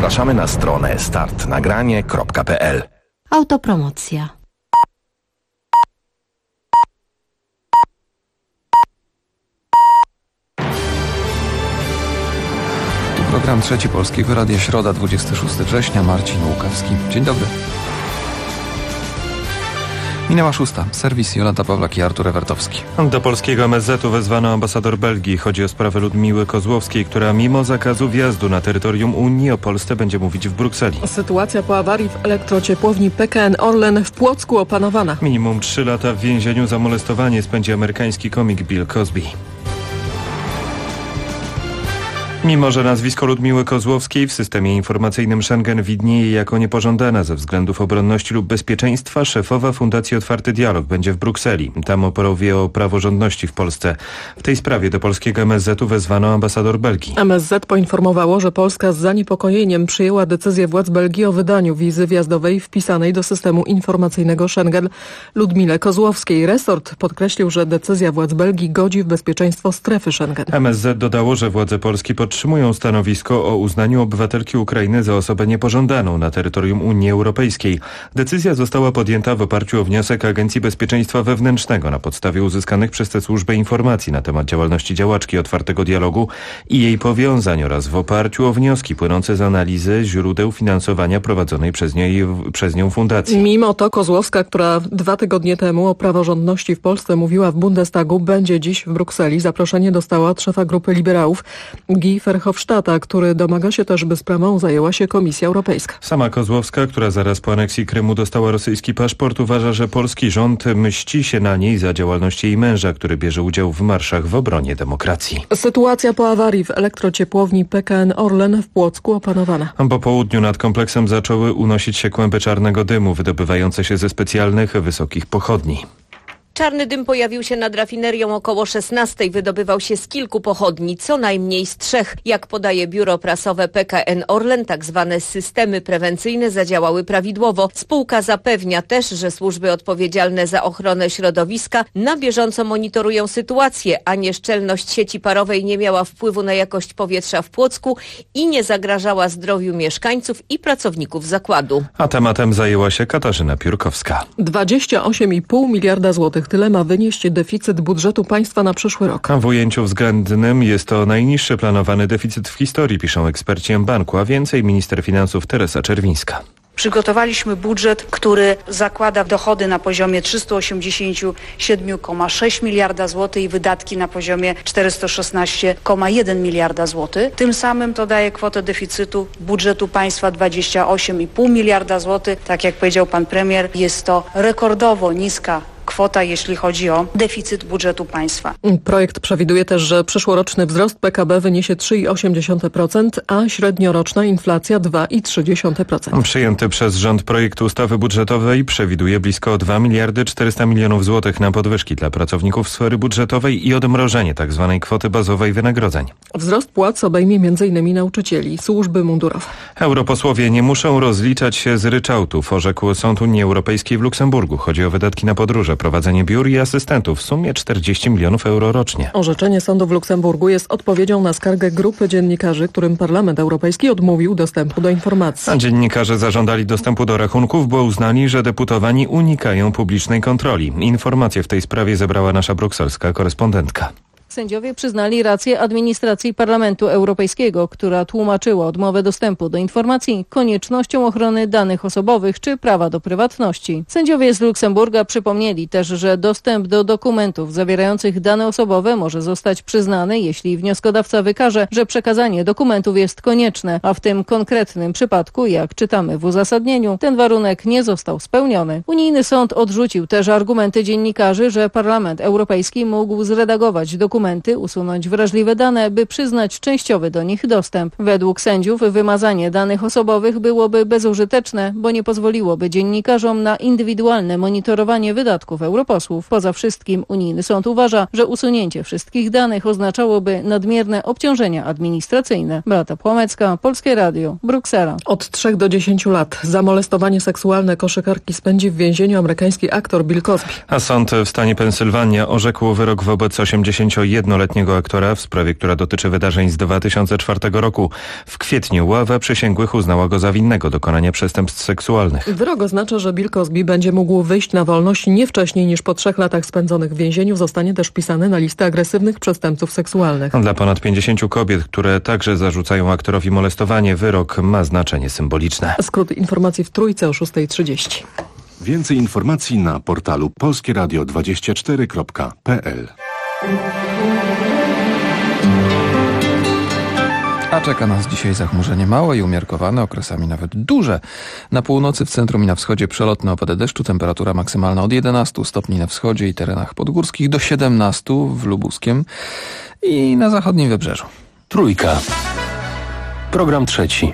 Zapraszamy na stronę startnagranie.pl. Autopromocja. Tu program Trzeci Polskiego Radia, środa, 26 września, Marcin Łukawski. Dzień dobry. Minęła 6. Serwis Jolanta Pawlak i Artur Ewertowski. Do polskiego MSZ-u wezwano ambasador Belgii. Chodzi o sprawę Ludmiły Kozłowskiej, która mimo zakazu wjazdu na terytorium Unii o Polsce będzie mówić w Brukseli. Sytuacja po awarii w elektrociepłowni PKN Orlen w Płocku opanowana. Minimum 3 lata w więzieniu za molestowanie spędzi amerykański komik Bill Cosby. Mimo że nazwisko Ludmiły Kozłowskiej w systemie informacyjnym Schengen widnieje jako niepożądana ze względów obronności lub bezpieczeństwa, szefowa Fundacji Otwarty Dialog będzie w Brukseli. Tam opowie o praworządności w Polsce. W tej sprawie do polskiego MSZ-u wezwano ambasador Belgii. MSZ poinformowało, że Polska z zaniepokojeniem przyjęła decyzję władz Belgii o wydaniu wizy wjazdowej wpisanej do systemu informacyjnego Schengen Ludmile Kozłowskiej. Resort podkreślił, że decyzja władz Belgii godzi w bezpieczeństwo strefy Schengen. MSZ dodało, że władze Polski podtrzymują stanowisko o uznaniu obywatelki Ukrainy za osobę niepożądaną na terytorium Unii Europejskiej. Decyzja została podjęta w oparciu o wniosek Agencji Bezpieczeństwa Wewnętrznego na podstawie uzyskanych przez tę służbę informacji na temat działalności działaczki Otwartego Dialogu i jej powiązań oraz w oparciu o wnioski płynące z analizy źródeł finansowania prowadzonej przez nią fundacji. Mimo to Kozłowska, która 2 tygodnie temu o praworządności w Polsce mówiła w Bundestagu, będzie dziś w Brukseli. Zaproszenie dostała od szefa grupy liberałów Guy Verhofstadta, który domaga się też, by sprawą zajęła się Komisja Europejska. Sama Kozłowska, która zaraz po aneksji Krymu dostała rosyjski paszport, uważa, że polski rząd mści się na niej za działalność jej męża, który bierze udział w marszach w obronie demokracji. Sytuacja po awarii w elektrociepłowni PKN Orlen w Płocku opanowana. Po południu nad kompleksem zaczęły unosić się kłęby czarnego dymu wydobywające się ze specjalnych, wysokich pochodni. Czarny dym pojawił się nad rafinerią około 16. Wydobywał się z kilku pochodni, co najmniej z 3. Jak podaje biuro prasowe PKN Orlen, tak zwane systemy prewencyjne zadziałały prawidłowo. Spółka zapewnia też, że służby odpowiedzialne za ochronę środowiska na bieżąco monitorują sytuację, a nieszczelność sieci parowej nie miała wpływu na jakość powietrza w Płocku i nie zagrażała zdrowiu mieszkańców i pracowników zakładu. A tematem zajęła się Katarzyna Piórkowska. 28,5 miliarda złotych. Tyle ma wynieść deficyt budżetu państwa na przyszły rok. W ujęciu względnym jest to najniższy planowany deficyt w historii, piszą eksperci mBanku, a więcej minister finansów Teresa Czerwińska. Przygotowaliśmy budżet, który zakłada dochody na poziomie 387,6 miliarda złotych i wydatki na poziomie 416,1 miliarda złotych. Tym samym to daje kwotę deficytu budżetu państwa 28,5 miliarda złotych. Tak jak powiedział pan premier, jest to rekordowo niska kwota, jeśli chodzi o deficyt budżetu państwa. Projekt przewiduje też, że przyszłoroczny wzrost PKB wyniesie 3,8%, a średnioroczna inflacja 2,3%. Przyjęty przez rząd projekt ustawy budżetowej przewiduje blisko 2 miliardy 400 milionów złotych na podwyżki dla pracowników sfery budżetowej i odmrożenie tzw. kwoty bazowej wynagrodzeń. Wzrost płac obejmie m.in. nauczycieli, służby mundurowe. Europosłowie nie muszą rozliczać się z ryczałtów, orzekł Sąd Unii Europejskiej w Luksemburgu. Chodzi o wydatki na podróże, prowadzenie biur i asystentów w sumie 40 milionów euro rocznie. Orzeczenie sądu w Luksemburgu jest odpowiedzią na skargę grupy dziennikarzy, którym Parlament Europejski odmówił dostępu do informacji. A dziennikarze zażądali dostępu do rachunków, bo uznali, że deputowani unikają publicznej kontroli. Informacje w tej sprawie zebrała nasza brukselska korespondentka. Sędziowie przyznali rację administracji Parlamentu Europejskiego, która tłumaczyła odmowę dostępu do informacji koniecznością ochrony danych osobowych czy prawa do prywatności. Sędziowie z Luksemburga przypomnieli też, że dostęp do dokumentów zawierających dane osobowe może zostać przyznany, jeśli wnioskodawca wykaże, że przekazanie dokumentów jest konieczne, a w tym konkretnym przypadku, jak czytamy w uzasadnieniu, ten warunek nie został spełniony. Unijny sąd odrzucił też argumenty dziennikarzy, że Parlament Europejski mógł zredagować dokumenty, usunąć wrażliwe dane, by przyznać częściowy do nich dostęp. Według sędziów wymazanie danych osobowych byłoby bezużyteczne, bo nie pozwoliłoby dziennikarzom na indywidualne monitorowanie wydatków europosłów. Poza wszystkim unijny sąd uważa, że usunięcie wszystkich danych oznaczałoby nadmierne obciążenia administracyjne. Beata Płomecka, Polskie Radio, Bruksela. Od 3 do 10 lat za molestowanie seksualne koszykarki spędzi w więzieniu amerykański aktor Bill Cosby. A sąd w stanie Pensylwania orzekł wyrok wobec 81 41-letniego aktora w sprawie, która dotyczy wydarzeń z 2004 roku. W kwietniu ława przysięgłych uznała go za winnego dokonania przestępstw seksualnych. Wyrok oznacza, że Bill Cosby będzie mógł wyjść na wolność nie wcześniej niż po 3 latach spędzonych w więzieniu. Zostanie też wpisany na listę agresywnych przestępców seksualnych. Dla ponad 50 kobiet, które także zarzucają aktorowi molestowanie, wyrok ma znaczenie symboliczne. Skrót informacji w Trójce o 6:30. Więcej informacji na portalu polskieradio24.pl. A czeka nas dzisiaj zachmurzenie małe i umiarkowane, okresami nawet duże. Na północy, w centrum i na wschodzie przelotne opady deszczu, temperatura maksymalna od 11 stopni na wschodzie i terenach podgórskich do 17 w Lubuskiem i na zachodnim wybrzeżu. Trójka. Program trzeci.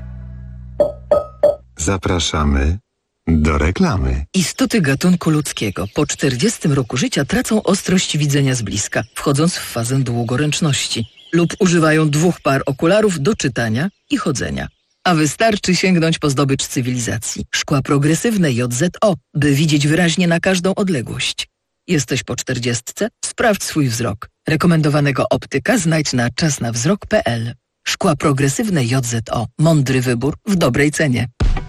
Zapraszamy do reklamy. Istoty gatunku ludzkiego po 40 roku życia tracą ostrość widzenia z bliska, wchodząc w fazę długoręczności lub używają 2 par okularów do czytania i chodzenia. A wystarczy sięgnąć po zdobycz cywilizacji. Szkła progresywne JZO, by widzieć wyraźnie na każdą odległość. Jesteś po 40? Sprawdź swój wzrok. Rekomendowanego optyka znajdź na czasnawzrok.pl. Szkła progresywne JZO. Mądry wybór w dobrej cenie.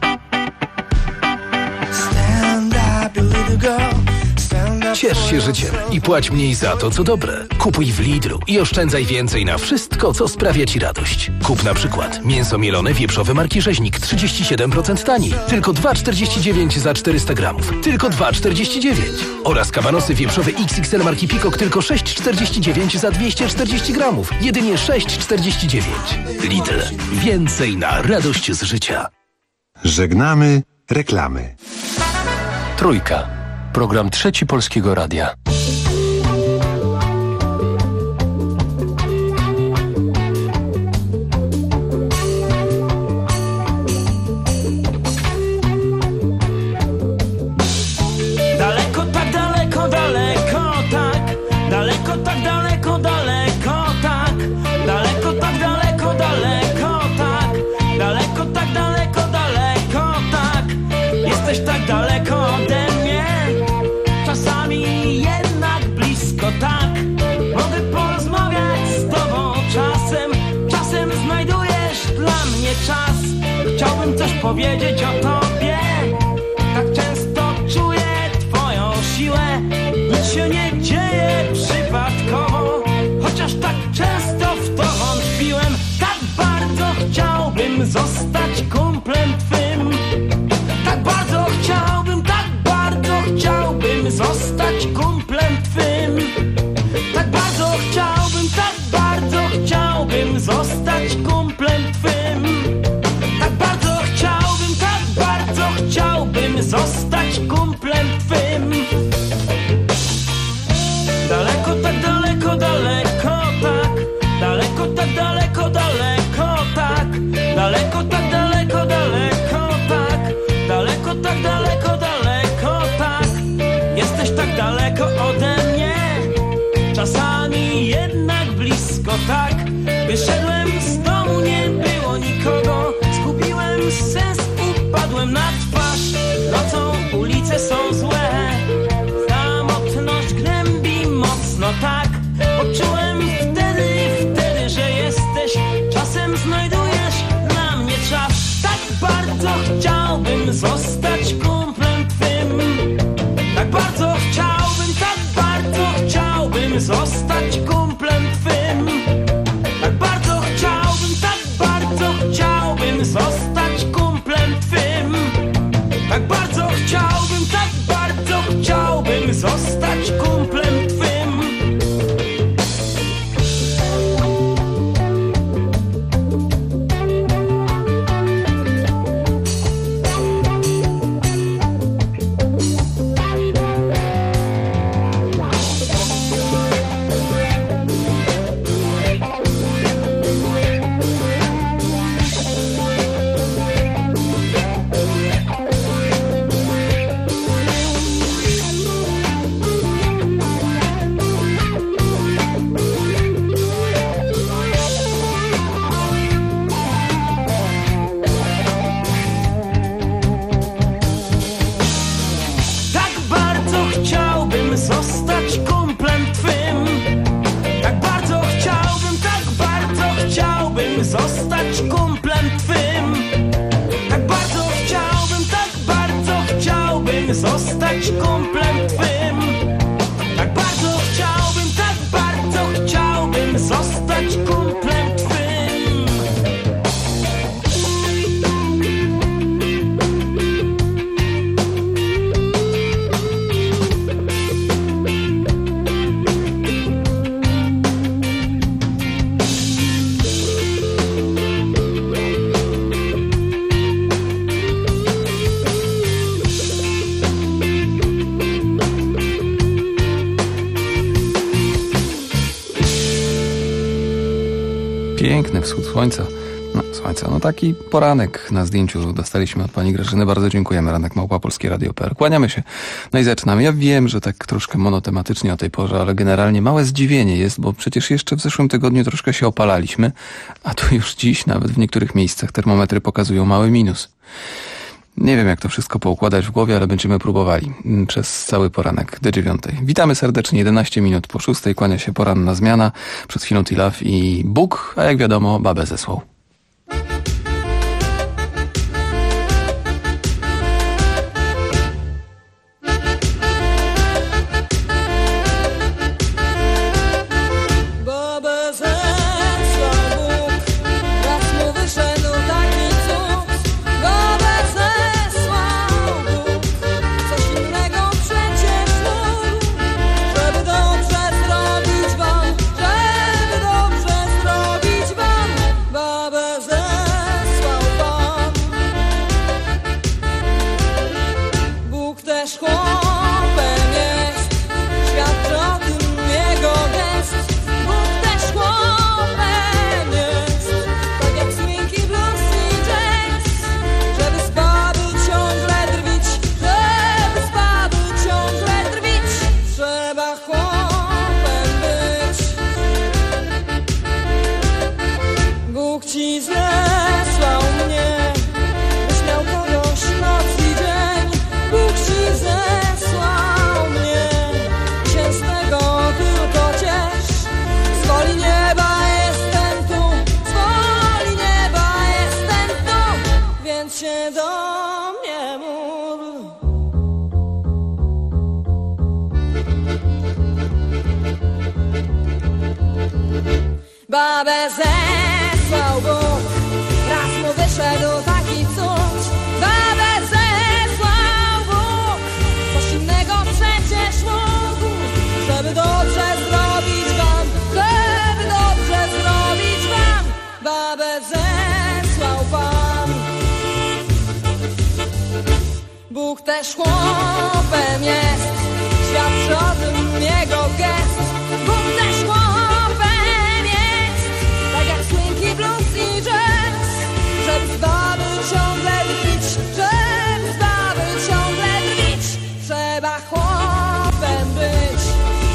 Ciesz się życiem i płać mniej za to, co dobre. Kupuj w Lidlu i oszczędzaj więcej na wszystko, co sprawia Ci radość. Kup na przykład mięso mielone wieprzowe marki Rzeźnik 37% taniej. Tylko 2,49 za 400 gramów. Tylko 2,49. Oraz kabanosy wieprzowe XXL marki Peacock tylko 6,49 za 240 gramów. Jedynie 6,49. Lidl. Więcej na radość z życia. Żegnamy reklamy. Trójka. Program trzeci Polskiego Radia. Daleko, tak daleko, daleko, tak. Daleko, tak daleko, daleko, tak. Daleko, tak daleko, daleko, tak. Daleko, tak daleko, daleko, tak. Jesteś tak daleko ode mnie. Czasami jednak blisko, tak. Mogę porozmawiać z tobą czasem znajdujesz dla mnie czas. Chciałbym coś powiedzieć o tobie. Tak często czuję twoją siłę. Nic się nie dzieje przypadkowo, chociaż tak często w to wątpiłem. Tak bardzo chciałbym zostać kumplem twym. Tak bardzo chciałbym zostać kumplem twym. Tak bardzo chciałbym zostać kumplem twym. Tak bardzo chciałbym zostać kumplem twym. Daleko, tak daleko, daleko, tak. Daleko, tak daleko, daleko, tak. Daleko, tak daleko, daleko, tak. Daleko, tak daleko, daleko, tak. Jesteś tak daleko ode mnie. Czasami jednak blisko, tak. Wyszedłem z domu, nie było nikogo. Zgubiłem sens, upadłem na twarz. Nocą ulice chciałbym zostać kumplem twym. Tak bardzo chciałbym zostać kumplem twym. Piękny wschód słońca. No taki poranek na zdjęciu dostaliśmy od pani Grażyny. Bardzo dziękujemy. ranek@polskieradio.pl. Kłaniamy się. No i zaczynamy. Ja wiem, że tak troszkę monotematycznie o tej porze, ale generalnie małe zdziwienie jest, bo przecież jeszcze w zeszłym tygodniu troszkę się opalaliśmy, a tu już dziś nawet w niektórych miejscach termometry pokazują mały minus. Nie wiem, jak to wszystko poukładać w głowie, ale będziemy próbowali przez cały poranek do 9:00. Witamy serdecznie, 11 minut po 6:00. Kłania się poranna zmiana. Przed chwilą Tilaf i Bóg, a jak wiadomo, babę zesłał. Babę zesłał Bóg, raz mu wyszedł taki cud. Babę zesłał Bóg, coś innego przecież mógł, żeby dobrze zrobić wam, żeby dobrze zrobić wam. Babę zesłał Pan. Bóg też chłopem jest, świadczy o tym jego gest. Bóg też chłopem jest, tak jak swing i blues i jazz, żeby z baby ciągle drwić, żeby z baby ciągle drwić. Trzeba chłopem być.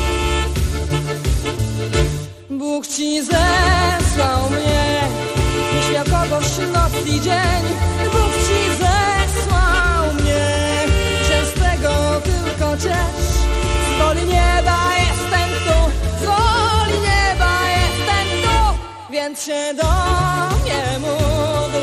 Bóg ci zesłał mnie, nie śmiał kogoś noc i dzień. Bóg ci zesłał mnie, się z tego tylko ciesz. Z woli nieba jestem tu, z woli nieba jestem tu, więc się do mnie módl.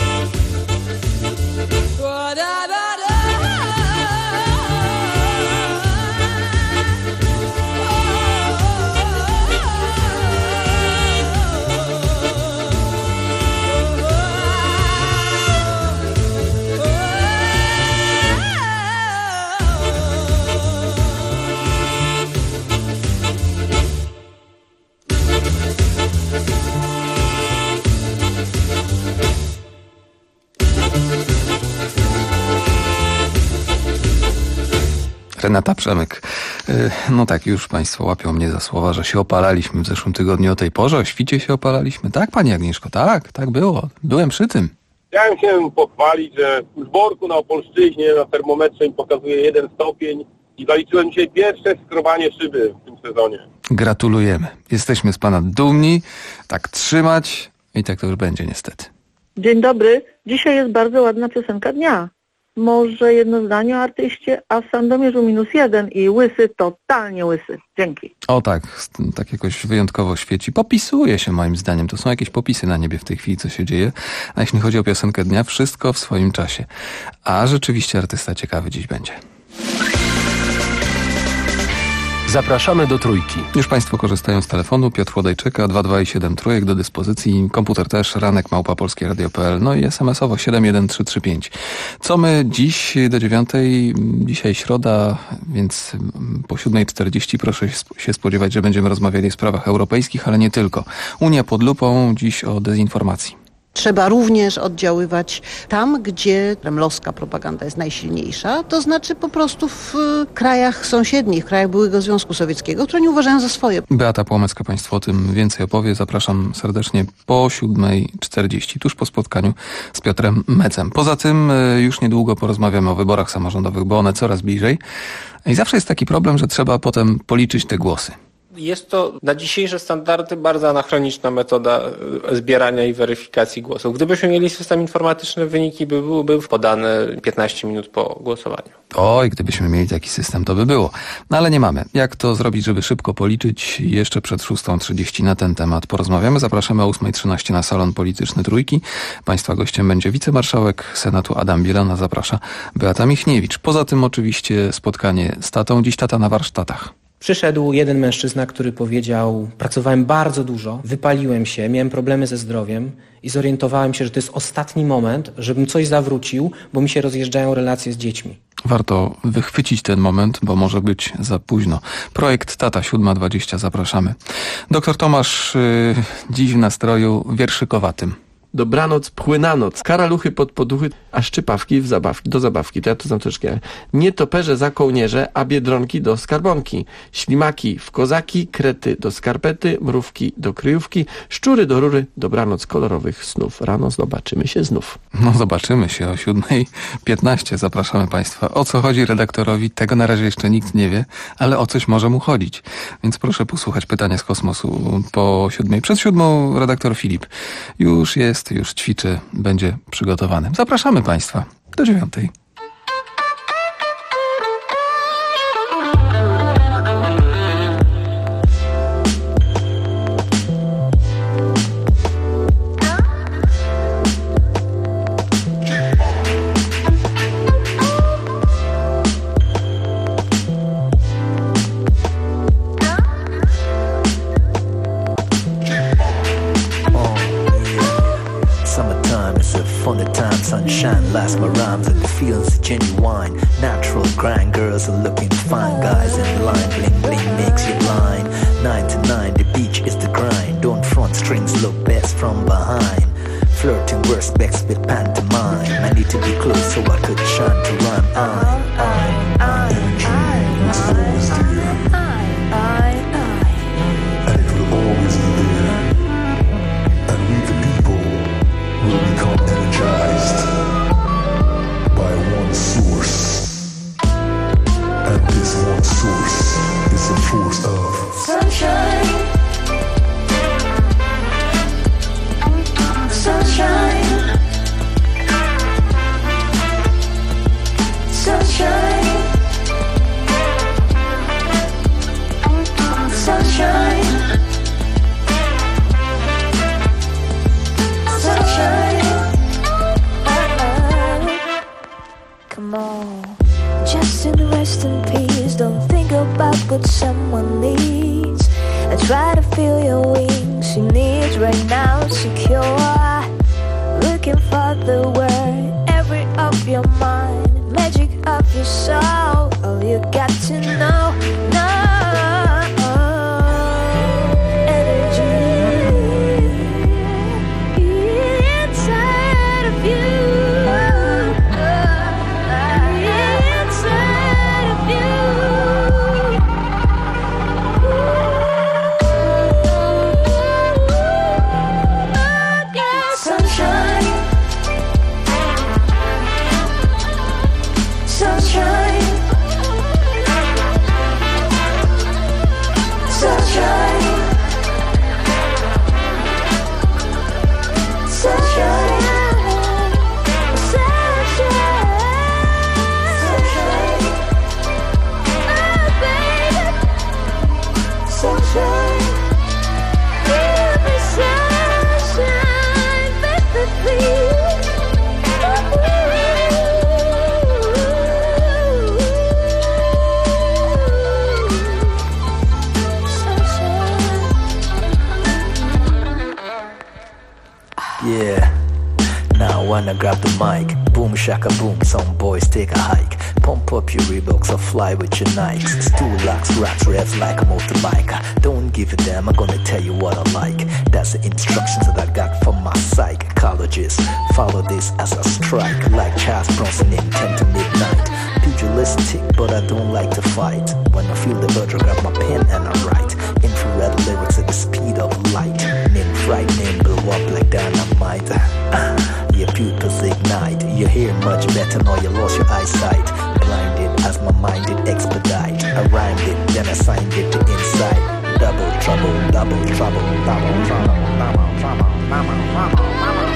Renata Przemyk. No tak, już państwo łapią mnie za słowa, że się opalaliśmy w zeszłym tygodniu o tej porze, o świcie się opalaliśmy. Tak, pani Agnieszko, tak było. Byłem przy tym. Chciałem się pochwalić, że w Kuszborku na Opolszczyźnie na termometrze mi pokazuje 1 stopień i zaliczyłem dzisiaj pierwsze skrobanie szyby w tym sezonie. Gratulujemy. Jesteśmy z pana dumni. Tak trzymać i tak to już będzie niestety. Dzień dobry. Dzisiaj jest bardzo ładna piosenka dnia. Może jedno zdanie o artyście, a w Sandomierzu -1 i łysy, totalnie łysy. Dzięki. O tak jakoś wyjątkowo świeci. Popisuje się moim zdaniem. To są jakieś popisy na niebie w tej chwili, co się dzieje. A jeśli chodzi o piosenkę dnia, wszystko w swoim czasie. A rzeczywiście artysta ciekawy dziś będzie. Zapraszamy do Trójki. Już Państwo korzystają z telefonu. Piotr Łodajczyka, 2273 Trójek do dyspozycji. Komputer też, ranek@polskieradio.pl. No i SMS-owo 71335. Co my dziś do 9:00? Dzisiaj środa, więc po 7:40 proszę się spodziewać, że będziemy rozmawiali o sprawach europejskich, ale nie tylko. Unia pod lupą, dziś o dezinformacji. Trzeba również oddziaływać tam, gdzie kremlowska propaganda jest najsilniejsza, to znaczy po prostu w krajach sąsiednich, krajach byłego Związku Sowieckiego, które nie uważają za swoje. Beata Płomecka Państwu o tym więcej opowie. Zapraszam serdecznie po 7:40, tuż po spotkaniu z Piotrem Mecem. Poza tym już niedługo porozmawiamy o wyborach samorządowych, bo one coraz bliżej. I zawsze jest taki problem, że trzeba potem policzyć te głosy. Jest to na dzisiejsze standardy bardzo anachroniczna metoda zbierania i weryfikacji głosów. Gdybyśmy mieli system informatyczny, wyniki byłyby podane 15 minut po głosowaniu. Oj, gdybyśmy mieli taki system, to by było. No ale nie mamy. Jak to zrobić, żeby szybko policzyć? Jeszcze przed 6:30 na ten temat porozmawiamy. Zapraszamy o 8:13 na salon polityczny Trójki. Państwa gościem będzie wicemarszałek Senatu Adam Bielana. Zaprasza Beata Michniewicz. Poza tym oczywiście spotkanie z tatą. Dziś tata na warsztatach. Przyszedł jeden mężczyzna, który powiedział: pracowałem bardzo dużo, wypaliłem się, miałem problemy ze zdrowiem i zorientowałem się, że to jest ostatni moment, żebym coś zawrócił, bo mi się rozjeżdżają relacje z dziećmi. Warto wychwycić ten moment, bo może być za późno. Projekt Tata 7:20, zapraszamy. Doktor Tomasz dziś w nastroju wierszykowatym. Dobranoc, płynanoc, karaluchy pod poduchy, a szczypawki do zabawki. To ja to znam troszkę. Nietoperze za kołnierze, a biedronki do skarbonki. Ślimaki w kozaki, krety do skarpety, mrówki do kryjówki, szczury do rury, dobranoc kolorowych snów. Rano zobaczymy się znów. No zobaczymy się o 7:15. Zapraszamy Państwa. O co chodzi redaktorowi? Tego na razie jeszcze nikt nie wie, ale o coś może mu chodzić. Więc proszę posłuchać pytania z kosmosu po 7:00. Przed 7:00 redaktor Filip już ćwiczy, będzie przygotowany. Zapraszamy Państwa do 9:00. Last my rhymes and the feelings are genuine. Natural grind, girls are looking fine. Guys in line, bling bling makes you blind. 9 to 9, the beach is the grind. Don't front strings, look best from behind. Flirting worst best with pantomime. I need to be close so I could shine to rhyme. And it will always be there. And we the people will become energized by one source, and this one source is the force of sunshine. Sunshine. Sunshine. Sunshine. Sunshine. Come on, just rest in peace. Don't think about what someone needs. I try to feel your wings. Your needs right now secure. Looking for the word, every of your mind, magic of your soul. All you got to know, sunshine. grab the mic. Boom shaka boom, some boys take a hike. Pump up your Reeboks or fly with your Nikes. Stool locks, rocks, revs like a motorbike. Don't give a damn, I'm gonna tell you what I like. That's the instructions that I got from my psychologist. Follow this as a strike, like Charles Bronson in 10 to midnight. Pugilistic, but I don't like to fight. When I feel the urge, I grab my pen and I write. Infrared lyrics at the speed of light. Men frightening, blow up like dynamite. Your pupils ignite. You hear much better, now you lost your eyesight. Blinded as my mind did expedite. I rhymed it, then I signed it to inside. Double trouble, double trouble, double trouble, double trouble, double trouble.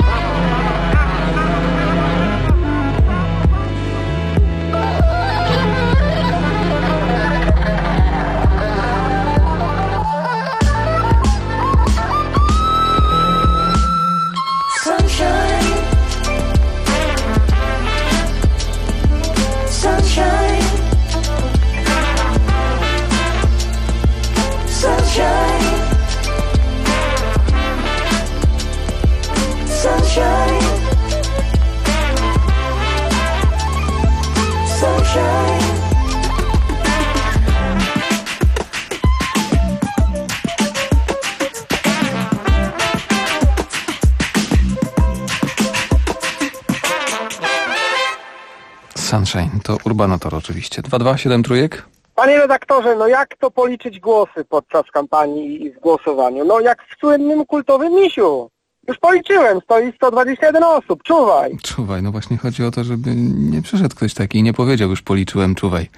Sunshine to Urbanator oczywiście. 227 trójek. Panie redaktorze, no jak to policzyć głosy podczas kampanii i w głosowaniu? No jak w słynnym kultowym misiu. Już policzyłem, stoi 121 osób, czuwaj. Czuwaj, no właśnie chodzi o to, żeby nie przyszedł ktoś taki i nie powiedział, już policzyłem, czuwaj.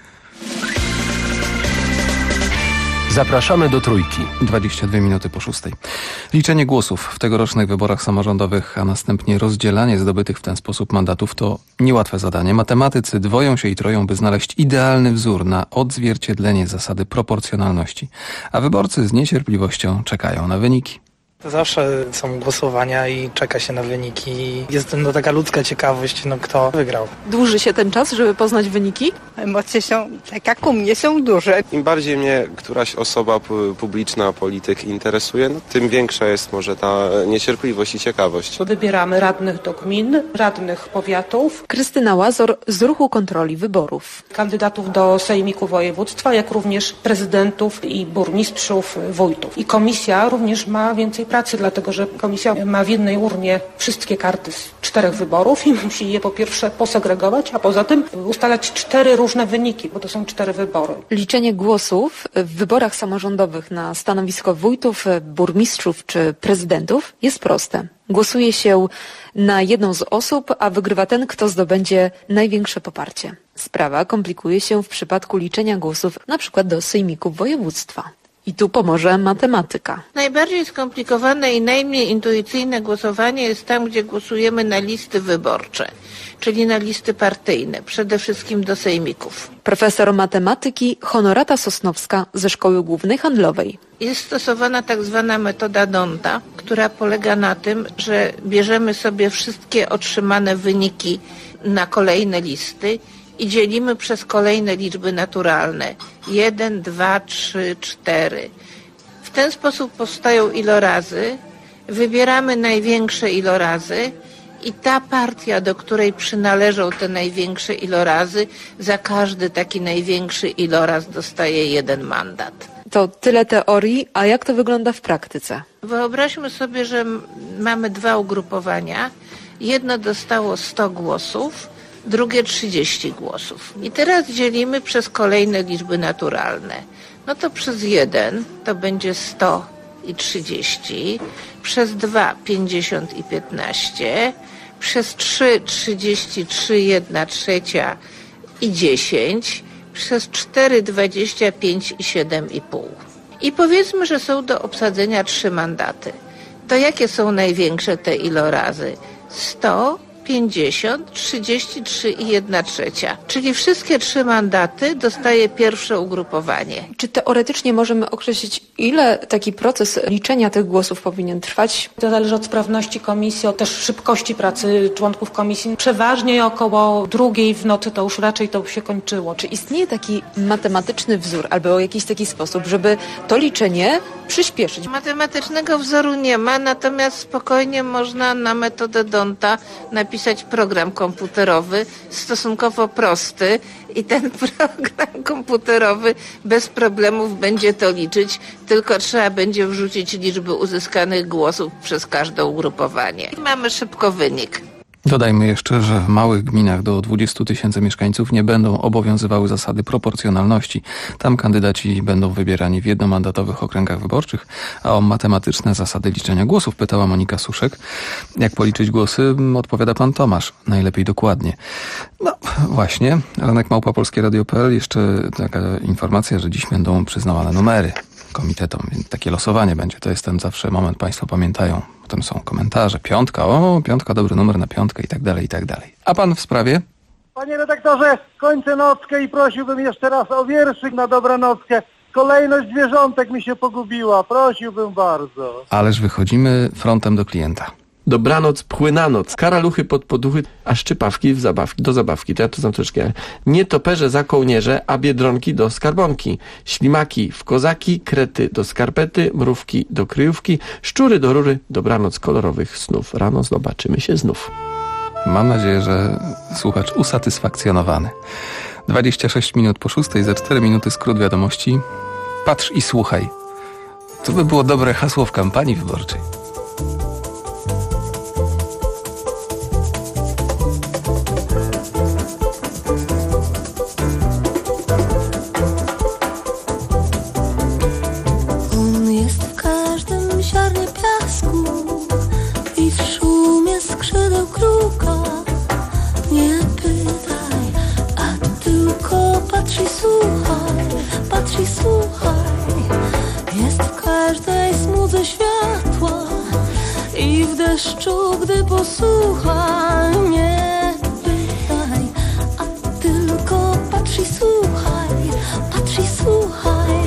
Zapraszamy do Trójki. 22 minuty po 6. Liczenie głosów w tegorocznych wyborach samorządowych, a następnie rozdzielanie zdobytych w ten sposób mandatów to niełatwe zadanie. Matematycy dwoją się i troją, by znaleźć idealny wzór na odzwierciedlenie zasady proporcjonalności. A wyborcy z niecierpliwością czekają na wyniki. Zawsze są głosowania i czeka się na wyniki. Jest to taka ludzka ciekawość, kto wygrał. Dłuży się ten czas, żeby poznać wyniki? Emocje są, tak jak u mnie, są duże. Im bardziej mnie któraś osoba publiczna, polityk interesuje, tym większa jest może ta niecierpliwość i ciekawość. Wybieramy radnych do gmin, radnych powiatów. Krystyna Łazor z Ruchu Kontroli Wyborów. Kandydatów do sejmiku województwa, jak również prezydentów i burmistrzów, wójtów. I komisja również ma więcej pracy, dlatego że komisja ma w jednej urnie wszystkie karty z 4 wyborów i musi je po pierwsze posegregować, a poza tym ustalać 4 różne wyniki, bo to są 4 wybory. Liczenie głosów w wyborach samorządowych na stanowisko wójtów, burmistrzów czy prezydentów jest proste. Głosuje się na jedną z osób, a wygrywa ten, kto zdobędzie największe poparcie. Sprawa komplikuje się w przypadku liczenia głosów na przykład do sejmików województwa. I tu pomoże matematyka. Najbardziej skomplikowane i najmniej intuicyjne głosowanie jest tam, gdzie głosujemy na listy wyborcze, czyli na listy partyjne, przede wszystkim do sejmików. Profesor matematyki Honorata Sosnowska ze Szkoły Głównej Handlowej. Jest stosowana tak zwana metoda D'Hondta, która polega na tym, że bierzemy sobie wszystkie otrzymane wyniki na kolejne listy i dzielimy przez kolejne liczby naturalne. 1, 2, 3, 4. W ten sposób powstają ilorazy, wybieramy największe ilorazy i ta partia, do której przynależą te największe ilorazy, za każdy taki największy iloraz dostaje 1 mandat. To tyle teorii, a jak to wygląda w praktyce? Wyobraźmy sobie, że mamy 2 ugrupowania. Jedno dostało 100 głosów, drugie 30 głosów. I teraz dzielimy przez kolejne liczby naturalne. No to przez 1 to będzie 100 i 30, przez 2 50 i 15, przez 3 33, 1/3 i 10, przez 4 25 i 7,5. I powiedzmy, że są do obsadzenia 3 mandaty. To jakie są największe te ilorazy? 100, 50, 33 i 1/3. Czyli wszystkie 3 mandaty dostaje pierwsze ugrupowanie. Czy teoretycznie możemy określić, ile taki proces liczenia tych głosów powinien trwać? To zależy od sprawności komisji, od też szybkości pracy członków komisji. Przeważnie około 2:00 w nocy to już raczej to się kończyło. Czy istnieje taki matematyczny wzór albo jakiś taki sposób, żeby to liczenie przyspieszyć? Matematycznego wzoru nie ma, natomiast spokojnie można na metodę D'Hondta napisać napisać program komputerowy stosunkowo prosty i ten program komputerowy bez problemów będzie to liczyć, tylko trzeba będzie wrzucić liczby uzyskanych głosów przez każde ugrupowanie. I mamy szybko wynik. Dodajmy jeszcze, że w małych gminach do 20 000 mieszkańców nie będą obowiązywały zasady proporcjonalności. Tam kandydaci będą wybierani w jednomandatowych okręgach wyborczych, a o matematyczne zasady liczenia głosów pytała Monika Suszek. Jak policzyć głosy, odpowiada pan Tomasz. Najlepiej dokładnie. No właśnie, ranek@polskieradio.pl. Jeszcze taka informacja, że dziś będą przyznawane numery komitetom, więc takie losowanie będzie. To jest ten zawsze moment, państwo pamiętają. Potem są komentarze. Piątka, dobry numer na piątkę i tak dalej, i tak dalej. A pan w sprawie? Panie redaktorze, kończę nockę i prosiłbym jeszcze raz o wierszyk na dobranockę. Kolejność zwierzątek mi się pogubiła. Prosiłbym bardzo. Ależ wychodzimy frontem do klienta. Dobranoc, płynanoc, karaluchy pod poduchy, a szczypawki do zabawki. To ja to znam troszkę. Nietoperze za kołnierze, a biedronki do skarbonki. Ślimaki w kozaki, krety do skarpety, mrówki do kryjówki, szczury do rury, dobranoc kolorowych snów. Rano zobaczymy się znów. Mam nadzieję, że słuchacz usatysfakcjonowany. 26 minut po 6, za 4 minuty skrót wiadomości. Patrz i słuchaj. To by było dobre hasło w kampanii wyborczej. Gdy posłucha, nie pytaj, a tylko patrz i słuchaj, patrz i słuchaj.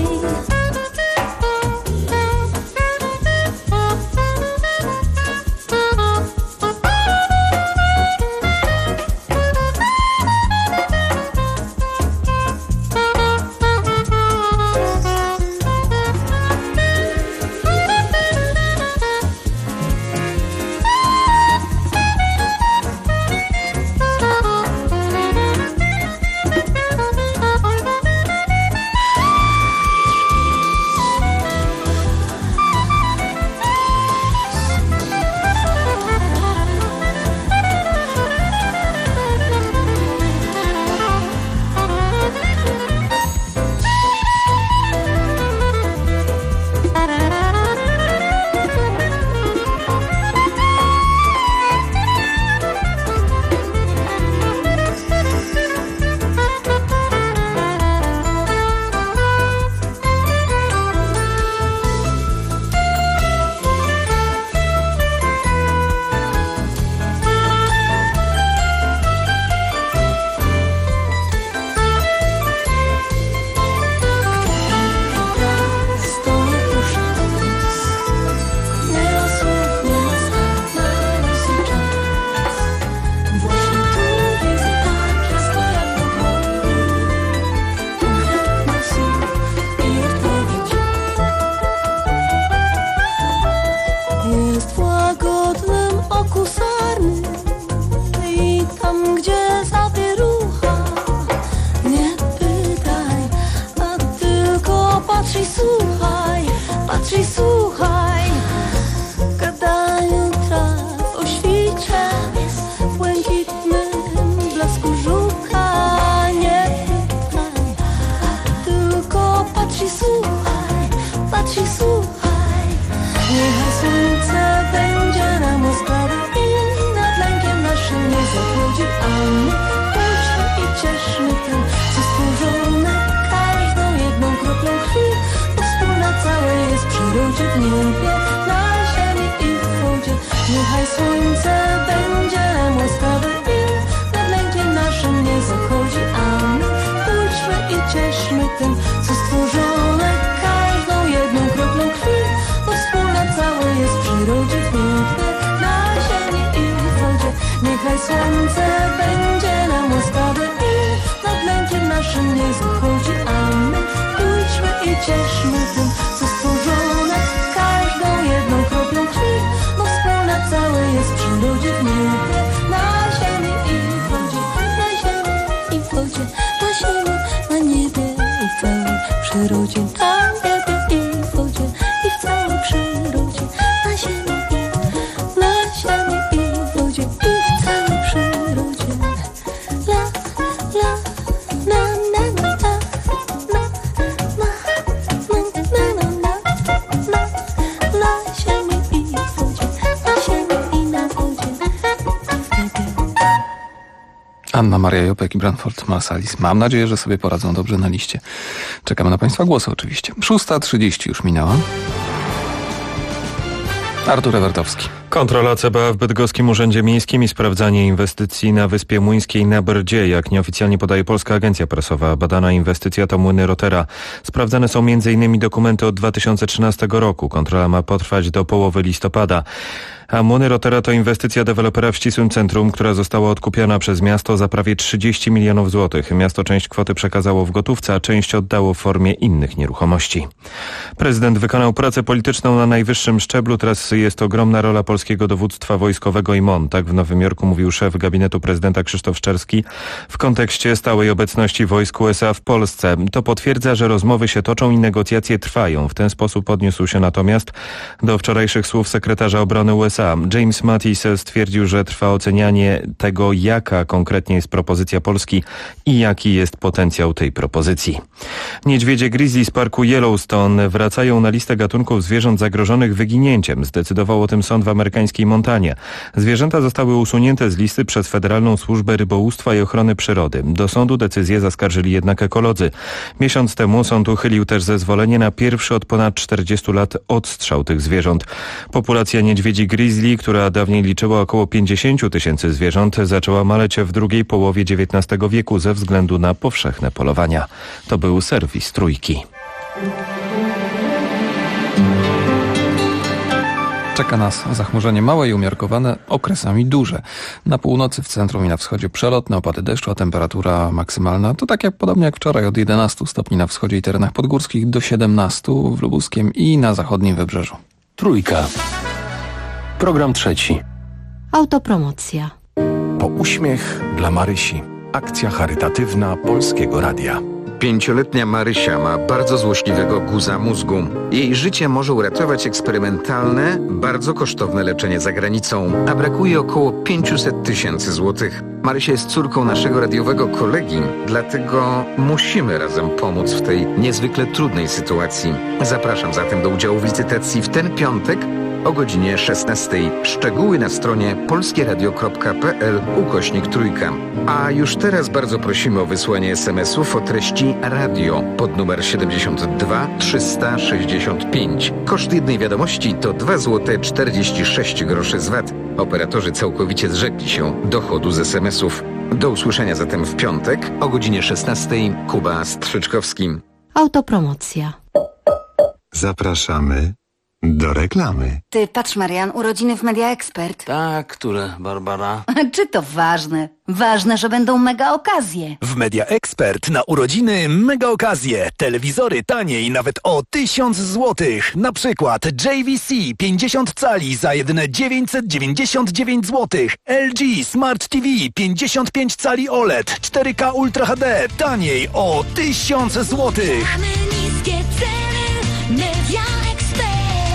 Niechaj słońce będzie nam łaskawe i nad lękiem naszym nie zachodzi, a my pójdźmy i cieszmy tym, co stworzone każdą jedną kroplą krwi, bo wspólna całe jest w przyrodzie w niebie. Anna Maria Jopek i Branford Marsalis. Mam nadzieję, że sobie poradzą dobrze na liście. Czekamy na Państwa głosy oczywiście. 6:30 już minęła. Artur Ewertowski. Kontrola CBA w Bydgoskim Urzędzie Miejskim i sprawdzanie inwestycji na Wyspie Młyńskiej na Brdzie. Jak nieoficjalnie podaje Polska Agencja Prasowa, badana inwestycja to młyny Rotera. Sprawdzane są m.in. dokumenty od 2013 roku. Kontrola ma potrwać do połowy listopada. A młyny Rotera to inwestycja dewelopera w ścisłym centrum, która została odkupiona przez miasto za prawie 30 milionów złotych. Miasto część kwoty przekazało w gotówce, a część oddało w formie innych nieruchomości. Prezydent wykonał pracę polityczną na najwyższym szczeblu. Teraz jest ogromna rola polskiego dowództwa wojskowego i MON. Tak w Nowym Jorku mówił szef gabinetu prezydenta Krzysztof Szczerski w kontekście stałej obecności wojsk USA w Polsce. To potwierdza, że rozmowy się toczą i negocjacje trwają. W ten sposób odniósł się natomiast do wczorajszych słów sekretarza obrony USA. James Mattis stwierdził, że trwa ocenianie tego, jaka konkretnie jest propozycja Polski i jaki jest potencjał tej propozycji. Niedźwiedzie grizzly z parku Yellowstone wracają na listę gatunków zwierząt zagrożonych wyginięciem. Zdecydował o tym sąd w amerykańskiej Montanie. Zwierzęta zostały usunięte z listy przez Federalną Służbę Rybołówstwa i Ochrony Przyrody. Do sądu decyzję zaskarżyli jednak ekolodzy. Miesiąc temu sąd uchylił też zezwolenie na pierwszy od ponad 40 lat odstrzał tych zwierząt. Populacja niedźwiedzi grizzly, która dawniej liczyła około 50 000 zwierząt, zaczęła maleć w drugiej połowie XIX wieku ze względu na powszechne polowania. To był serwis Trójki. Czeka nas zachmurzenie małe i umiarkowane, okresami duże. Na północy, w centrum i na wschodzie przelotne opady deszczu, a temperatura maksymalna to tak jak podobnie jak wczoraj, od 11 stopni na wschodzie i terenach podgórskich do 17 w Lubuskiem i na zachodnim wybrzeżu. Trójka. Program trzeci. Autopromocja. Po uśmiech dla Marysi. Akcja charytatywna Polskiego Radia. 5-letnia Marysia ma bardzo złośliwego guza mózgu. Jej życie może uratować eksperymentalne, bardzo kosztowne leczenie za granicą, a brakuje około 500 000 złotych. Marysia jest córką naszego radiowego kolegi, dlatego musimy razem pomóc w tej niezwykle trudnej sytuacji. Zapraszam zatem do udziału w licytacji w ten piątek o godzinie 16. Szczegóły na stronie polskieradio.pl/trójka. A już teraz bardzo prosimy o wysłanie SMS-ów o treści radio pod numer 72 365. Koszt jednej wiadomości to 2,46 zł z VAT. Operatorzy całkowicie zrzekli się dochodu z SMS-ów. Do usłyszenia zatem w piątek o godzinie 16. Kuba Strzyczkowski. Autopromocja. Zapraszamy do reklamy. Ty, patrz Marian, urodziny w Media Expert. Tak, które, Barbara? Czy to ważne? Ważne, że będą mega okazje. W Media Expert na urodziny mega okazje. Telewizory taniej nawet o 1000 zł. Na przykład JVC 50 cali za jedyne 999 zł. LG Smart TV 55 cali OLED 4K Ultra HD taniej o 1000 zł. Mamy niskie ceny, Media Expert.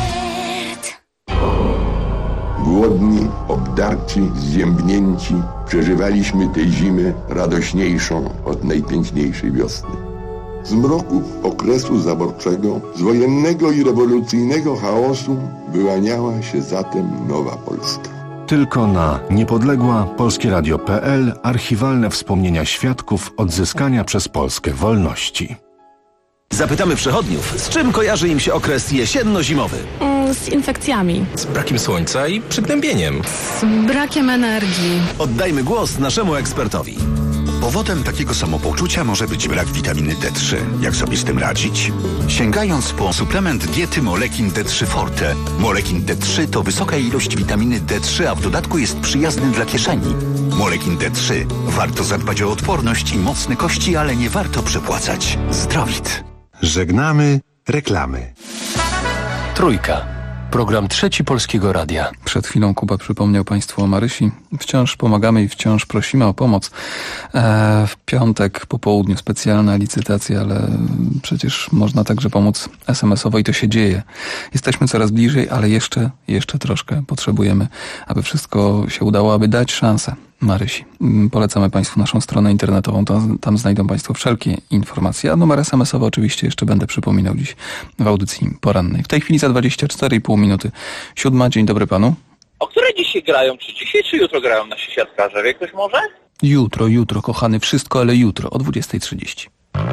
Głodni, obdarci, zziębnięci, przeżywaliśmy tę zimę radośniejszą od najpiękniejszej wiosny. Z mroku okresu zaborczego, z wojennego i rewolucyjnego chaosu wyłaniała się zatem nowa Polska. Tylko na niepodległa polskieradio.pl archiwalne wspomnienia świadków odzyskania przez Polskę wolności. Zapytamy przechodniów, z czym kojarzy im się okres jesienno-zimowy? Z infekcjami. Z brakiem słońca i przygnębieniem. Z brakiem energii. Oddajmy głos naszemu ekspertowi. Powodem takiego samopoczucia może być brak witaminy D3. Jak sobie z tym radzić? Sięgając po suplement diety Molekin D3 Forte. Molekin D3 to wysoka ilość witaminy D3, a w dodatku jest przyjazny dla kieszeni. Molekin D3. Warto zadbać o odporność i mocne kości, ale nie warto przepłacać. Zdrowit. Żegnamy reklamy. Trójka. Program trzeci Polskiego Radia. Przed chwilą Kuba przypomniał Państwu o Marysi. Wciąż pomagamy i wciąż prosimy o pomoc. W piątek po południu specjalna licytacja, ale przecież można także pomóc SMS-owo i to się dzieje. Jesteśmy coraz bliżej, ale jeszcze troszkę potrzebujemy, aby wszystko się udało, aby dać szansę Marysi. Polecamy Państwu naszą stronę internetową, tam znajdą Państwo wszelkie informacje, a numer SMS-owy oczywiście jeszcze będę przypominał dziś w audycji porannej. W tej chwili za 24,5 minuty 7. Dzień dobry Panu. O które dzisiaj grają? Czy dzisiaj, czy jutro grają nasi siatkarze? Wie ktoś może? Jutro, kochany, wszystko, ale jutro o 20:30.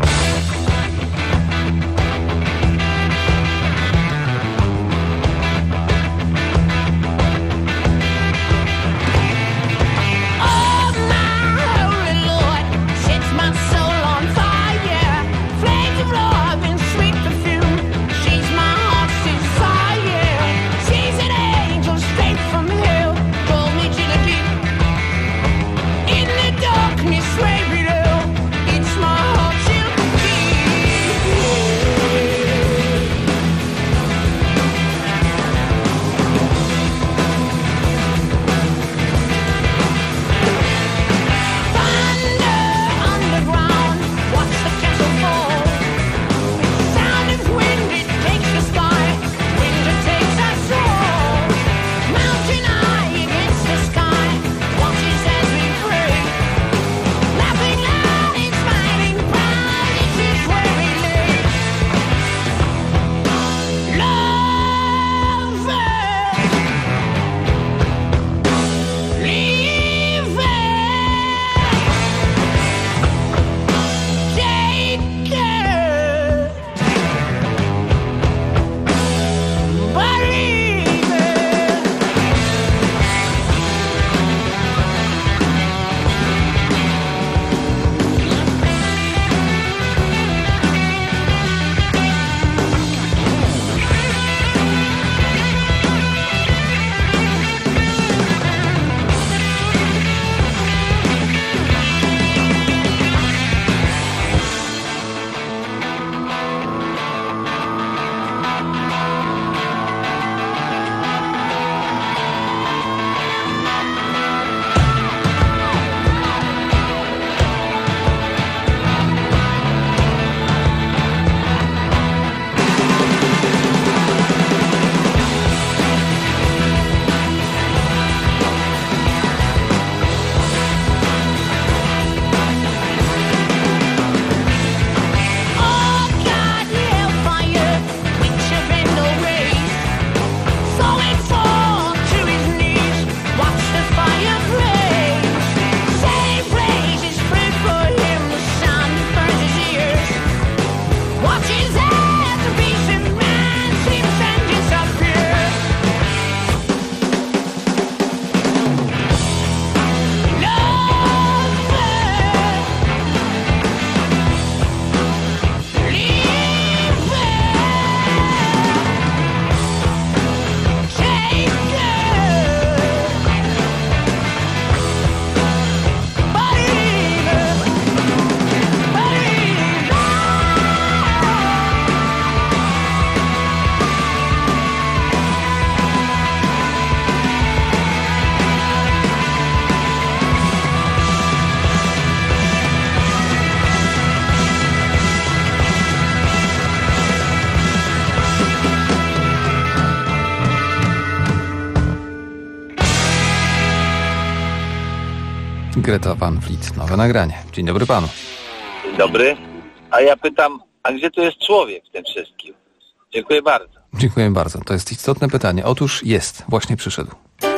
Greta Van Fleet, nowe nagranie. Dzień dobry panu. Dzień dobry. A ja pytam, a gdzie tu jest człowiek w tym wszystkim? Dziękuję bardzo. Dziękuję bardzo. To jest istotne pytanie. Otóż jest. Właśnie przyszedł.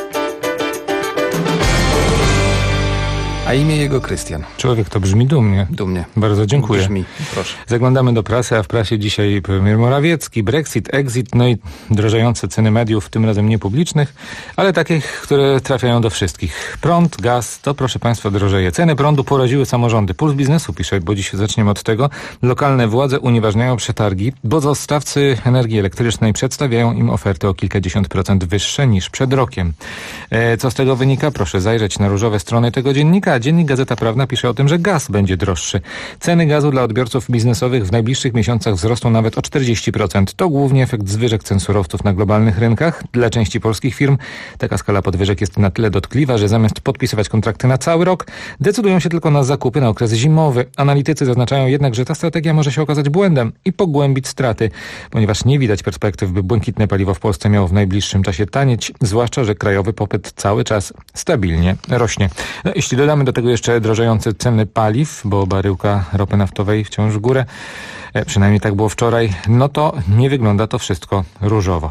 A imię jego Krystian. Człowiek to brzmi dumnie. Dumnie. Bardzo dziękuję. Brzmi, proszę. Zaglądamy do prasy, a w prasie dzisiaj premier Morawiecki, Brexit, exit, no i drożejące ceny mediów, tym razem niepublicznych, ale takich, które trafiają do wszystkich. Prąd, gaz, to proszę państwa drożeje. Ceny prądu poraziły samorządy. Puls Biznesu pisze, bo dziś zaczniemy od tego. Lokalne władze unieważniają przetargi, bo dostawcy energii elektrycznej przedstawiają im oferty o kilkadziesiąt procent wyższe niż przed rokiem. Co z tego wynika? Proszę zajrzeć na różowe strony tego dziennika. Dziennik Gazeta Prawna pisze o tym, że gaz będzie droższy. Ceny gazu dla odbiorców biznesowych w najbliższych miesiącach wzrosną nawet o 40%. To głównie efekt zwyżek cen surowców na globalnych rynkach. Dla części polskich firm taka skala podwyżek jest na tyle dotkliwa, że zamiast podpisywać kontrakty na cały rok, decydują się tylko na zakupy na okres zimowy. Analitycy zaznaczają jednak, że ta strategia może się okazać błędem i pogłębić straty, ponieważ nie widać perspektyw, by błękitne paliwo w Polsce miało w najbliższym czasie tanieć, zwłaszcza, że krajowy popyt cały czas stabilnie rośnie. Jeśli dodamy do tego jeszcze drożejące ceny paliw, bo baryłka ropy naftowej wciąż w górę. Przynajmniej tak było wczoraj. No to nie wygląda to wszystko różowo.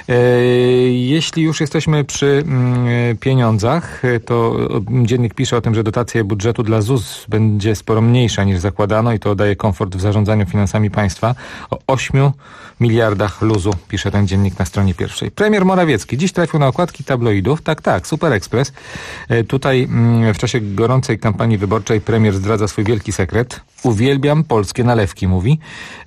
Jeśli już jesteśmy przy pieniądzach, to dziennik pisze o tym, że dotacja budżetu dla ZUS będzie sporo mniejsza niż zakładano i to daje komfort w zarządzaniu finansami państwa. O 8 miliardach luzu, pisze ten dziennik na stronie pierwszej. Premier Morawiecki dziś trafił na okładki tabloidów. Tak, Super Express. Tutaj w czasie gorącej kampanii wyborczej premier zdradza swój wielki sekret. Uwielbiam polskie nalewki, mówi.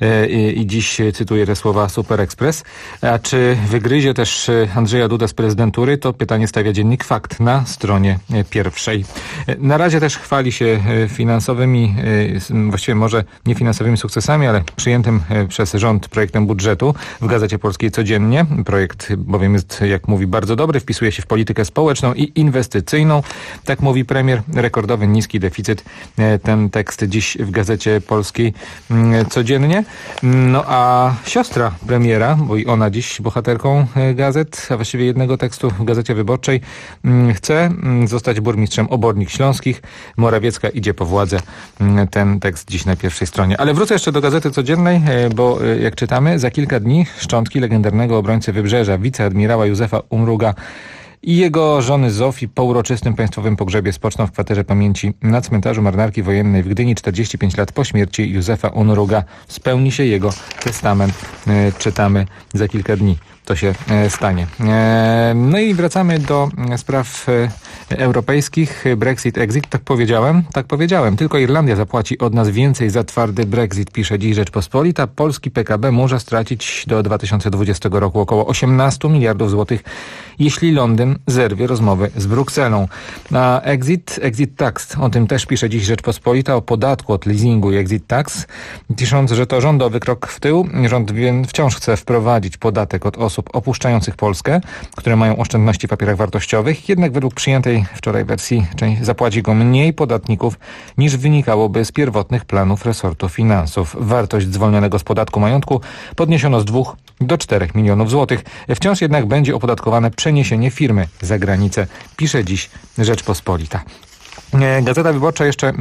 I dziś cytuję te słowa Super Express. A czy wygryzie też Andrzeja Duda z prezydentury? To pytanie stawia dziennik Fakt na stronie pierwszej. Na razie też chwali się finansowymi, właściwie może nie finansowymi sukcesami, ale przyjętym przez rząd projektem budżetu w Gazecie Polskiej codziennie. Projekt bowiem jest, jak mówi, bardzo dobry, wpisuje się w politykę społeczną i inwestycyjną. Tak mówi premier, rekordowy niski deficyt. Ten tekst dziś w Gazecie Polskiej codziennie. No a siostra premiera, bo i ona dziś bohaterką gazet, a właściwie jednego tekstu w Gazecie Wyborczej, chce zostać burmistrzem Obornik Śląskich. Morawiecka idzie po władzę. Ten tekst dziś na pierwszej stronie. Ale wrócę jeszcze do Gazety Codziennej, bo jak czytamy, za kilka dni szczątki legendarnego obrońcy Wybrzeża, wiceadmirała Józefa Unruga i jego żony Zofii po uroczystym państwowym pogrzebie spoczną w kwaterze pamięci na cmentarzu Marynarki Wojennej w Gdyni 45 lat po śmierci Józefa Unruga. Spełni się jego testament. Czytamy za kilka dni. To się stanie. No i wracamy do spraw europejskich. Brexit, exit. Tak powiedziałem. Tylko Irlandia zapłaci od nas więcej za twardy Brexit, pisze dziś Rzeczpospolita. Polski PKB może stracić do 2020 roku około 18 miliardów złotych, jeśli Londyn zerwie rozmowy z Brukselą. A exit tax. O tym też pisze dziś Rzeczpospolita, o podatku od leasingu i exit tax, pisząc, że to rządowy krok w tył. Rząd wciąż chce wprowadzić podatek od osób opuszczających Polskę, które mają oszczędności w papierach wartościowych. Jednak według przyjętej wczoraj wersji zapłaci go mniej podatników niż wynikałoby z pierwotnych planów resortu finansów. Wartość zwolnionego z podatku majątku podniesiono z 2 do 4 milionów złotych. Wciąż jednak będzie opodatkowane przeniesienie firmy za granicę, pisze dziś Rzeczpospolita. Gazeta Wyborcza jeszcze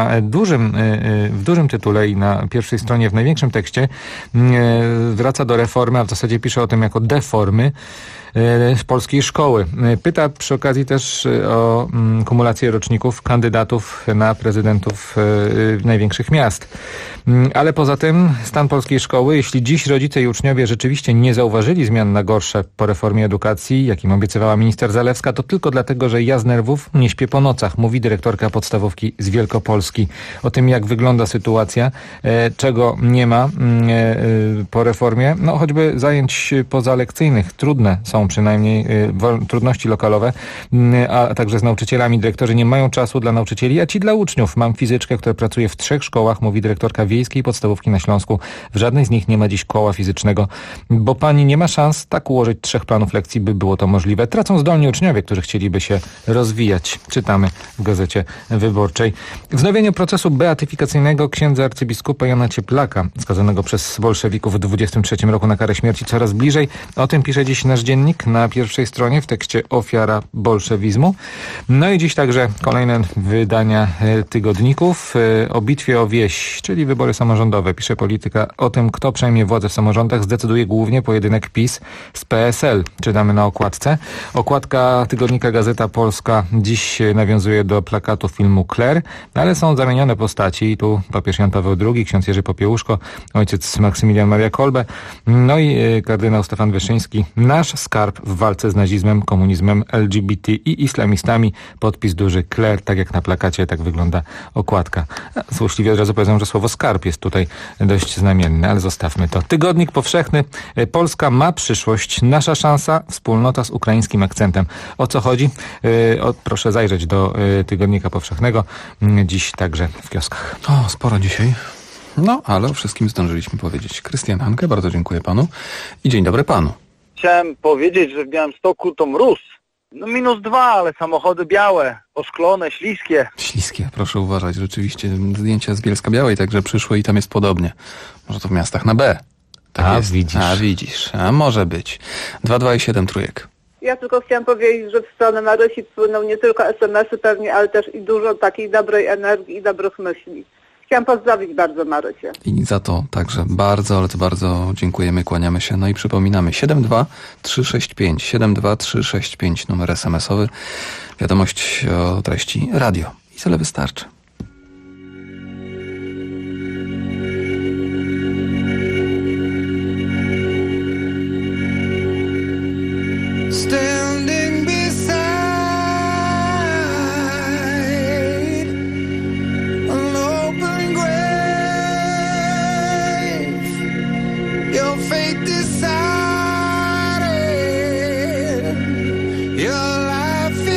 w dużym tytule i na pierwszej stronie w największym tekście wraca do reformy, a w zasadzie pisze o tym jako deformy polskiej szkoły. Pyta przy okazji też o kumulację roczników kandydatów na prezydentów największych miast. Ale poza tym stan polskiej szkoły, jeśli dziś rodzice i uczniowie rzeczywiście nie zauważyli zmian na gorsze po reformie edukacji, jakim obiecywała minister Zalewska, to tylko dlatego, że ja z nerwów nie śpię po nocach, mówi dyrektorka podstawówki z Wielkopolski. O tym, jak wygląda sytuacja, czego nie ma po reformie, no choćby zajęć pozalekcyjnych. Trudne są przynajmniej trudności lokalowe, a także z nauczycielami. Dyrektorzy nie mają czasu dla nauczycieli, a ci dla uczniów. Mam fizyczkę, która pracuje w 3 szkołach, mówi dyrektorka wiejskiej podstawówki na Śląsku. W żadnej z nich nie ma dziś koła fizycznego, bo pani nie ma szans tak ułożyć 3 planów lekcji, by było to możliwe. Tracą zdolni uczniowie, którzy chcieliby się rozwijać. Czytamy w Gazecie Wyborczej. Wznowienie procesu beatyfikacyjnego księdza arcybiskupa Jana Cieplaka, skazanego przez bolszewików w 23 roku na karę śmierci, coraz bliżej. O tym pisze dziś nasz dziennik na pierwszej stronie w tekście Ofiara bolszewizmu. No i dziś także kolejne wydania tygodników o bitwie o wieś, czyli wybory samorządowe. Pisze Polityka o tym, kto przejmie władzę w samorządach. Zdecyduje głównie pojedynek PiS z PSL. Czytamy na okładce. Okładka tygodnika Gazeta Polska dziś nawiązuje do plakatu filmu Claire, ale są zamienione postaci. I tu papież Jan Paweł II, ksiądz Jerzy Popiełuszko, ojciec Maksymilian Maria Kolbe, no i kardynał Stefan Wyszyński. Nasz skarb w walce z nazizmem, komunizmem, LGBT i islamistami. Podpis duży Claire, tak jak na plakacie, tak wygląda okładka. Złośliwie od razu powiedzą, że słowo skarb jest tutaj dość znamienne, ale zostawmy to. Tygodnik Powszechny. Polska ma przyszłość. Nasza szansa. Wspólnota z ukraińskim akcentem. O co chodzi? Proszę zajrzeć do Tygodnika Powszechnego. Dziś także w kioskach. O, sporo dzisiaj. No, ale o wszystkim zdążyliśmy powiedzieć. Krystian Hanke, bardzo dziękuję panu i dzień dobry panu. Chciałem powiedzieć, że w Białymstoku to mróz. No -2, ale samochody białe, oszklone, śliskie. Śliskie, proszę uważać. Rzeczywiście zdjęcia z Bielska-Białej także przyszły i tam jest podobnie. Może to w miastach na B. Tak a jest. Widzisz. A widzisz. A może być. 2,2 i 7 trójek. Ja tylko chciałam powiedzieć, że w stronę Marysi płyną nie tylko SMS-y pewnie, ale też i dużo takiej dobrej energii i dobrych myśli. Chciałam pozdrowić bardzo Marysię. I za to także bardzo, ale to bardzo dziękujemy, kłaniamy się. No i przypominamy 72365 numer SMS-owy. Wiadomość o treści radio. I tyle wystarczy. Standing beside an open grave, your fate decided, your life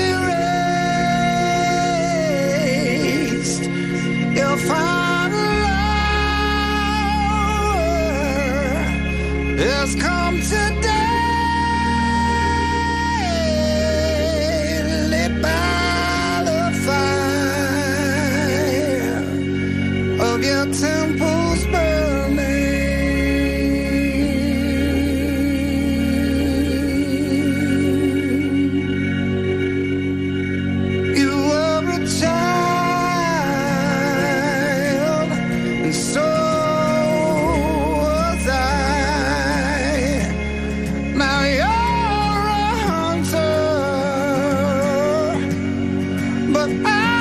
erased, your final hour has come today. Your temples burning. You were a child, and so was I. Now you're a hunter, but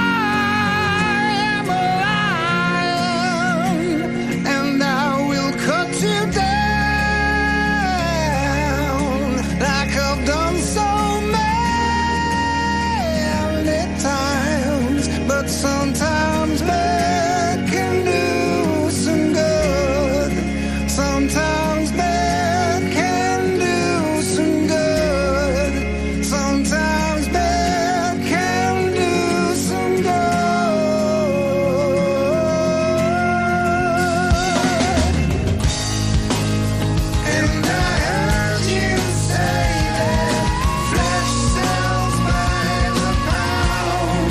sometimes bad can do some good. Sometimes bad can do some good. Sometimes bad can do some good. And I heard you say that flesh sells by the pound.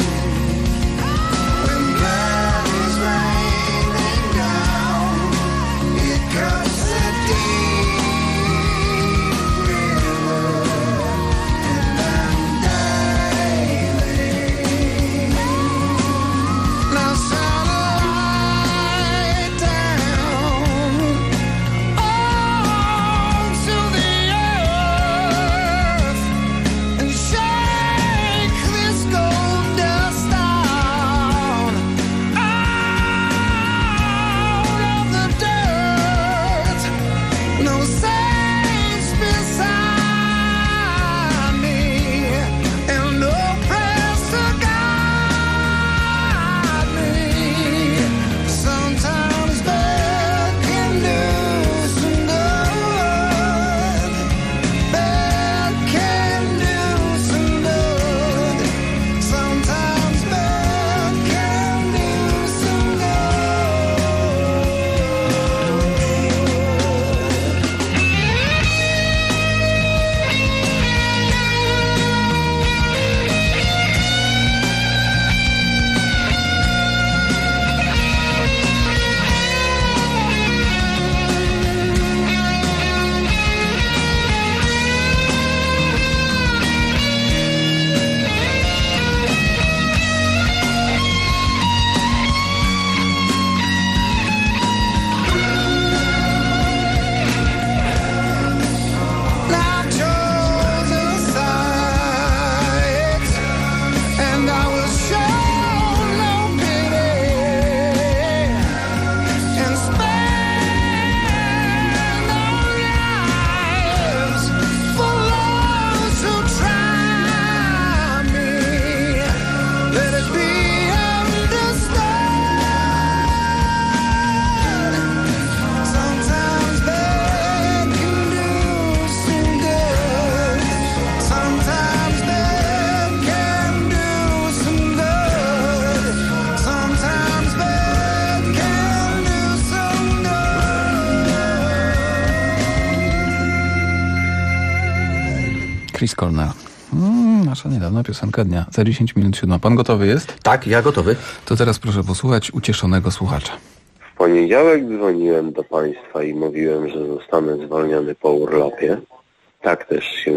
Chris Cornell. Nasza niedawna piosenka dnia. Za 10 minut 7. Pan gotowy jest? Tak, ja gotowy. To teraz proszę posłuchać ucieszonego słuchacza. W poniedziałek dzwoniłem do państwa i mówiłem, że zostanę zwolniony po urlopie. Tak też się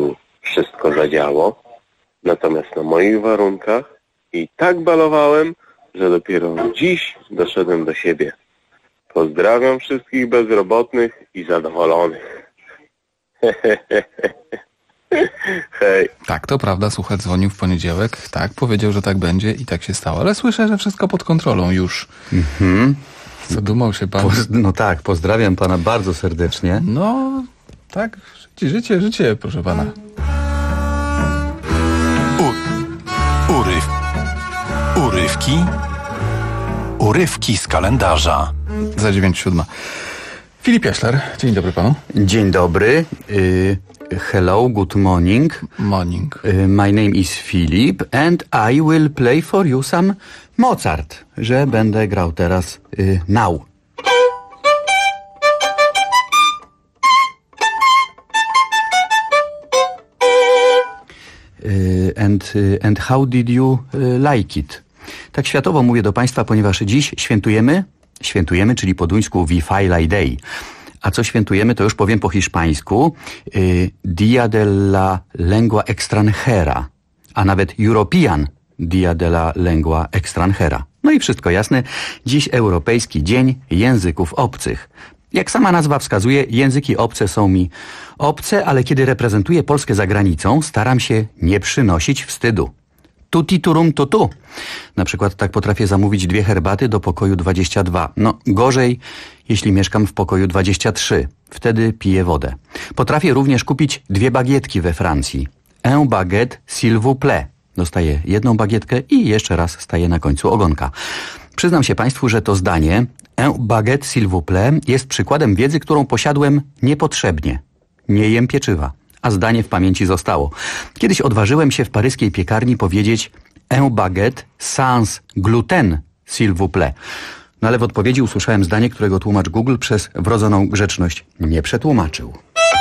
wszystko zadziało. Natomiast na moich warunkach i tak balowałem, że dopiero dziś doszedłem do siebie. Pozdrawiam wszystkich bezrobotnych i zadowolonych. Hej. Tak, to prawda, słuchacz dzwonił w poniedziałek, tak, powiedział, że tak będzie i tak się stało, ale słyszę, że wszystko pod kontrolą już. Zadumał się pan. No tak, pozdrawiam pana bardzo serdecznie. No, tak, życie, proszę pana. Urywki z kalendarza. Za 9:07. Filip Jaślar, dzień dobry panu. Dzień dobry. Hello, good morning. Morning. My name is Filip and I will play for you some Mozart, że będę grał teraz now. And how did you like it? Tak światowo mówię do państwa, ponieważ dziś świętujemy, czyli po duńsku Wi-Fi Day. A co świętujemy, to już powiem po hiszpańsku. Dia de la Lengua Extranjera, a nawet European Dia de la Lengua Extranjera. No i wszystko jasne. Dziś Europejski Dzień Języków Obcych. Jak sama nazwa wskazuje, języki obce są mi obce, ale kiedy reprezentuję Polskę za granicą, staram się nie przynosić wstydu. Tuti turum tutu. Na przykład tak potrafię zamówić 2 herbaty do pokoju 22. No, gorzej, jeśli mieszkam w pokoju 23. Wtedy piję wodę. Potrafię również kupić 2 bagietki we Francji. Un baguette, s'il vous plaît. Dostaję 1 bagietkę i jeszcze raz staję na końcu ogonka. Przyznam się państwu, że to zdanie un baguette, s'il vous plaît jest przykładem wiedzy, którą posiadłem niepotrzebnie. Nie jem pieczywa. A zdanie w pamięci zostało. Kiedyś odważyłem się w paryskiej piekarni powiedzieć un baguette sans gluten, s'il vous plaît. No ale w odpowiedzi usłyszałem zdanie, którego tłumacz Google przez wrodzoną grzeczność nie przetłumaczył.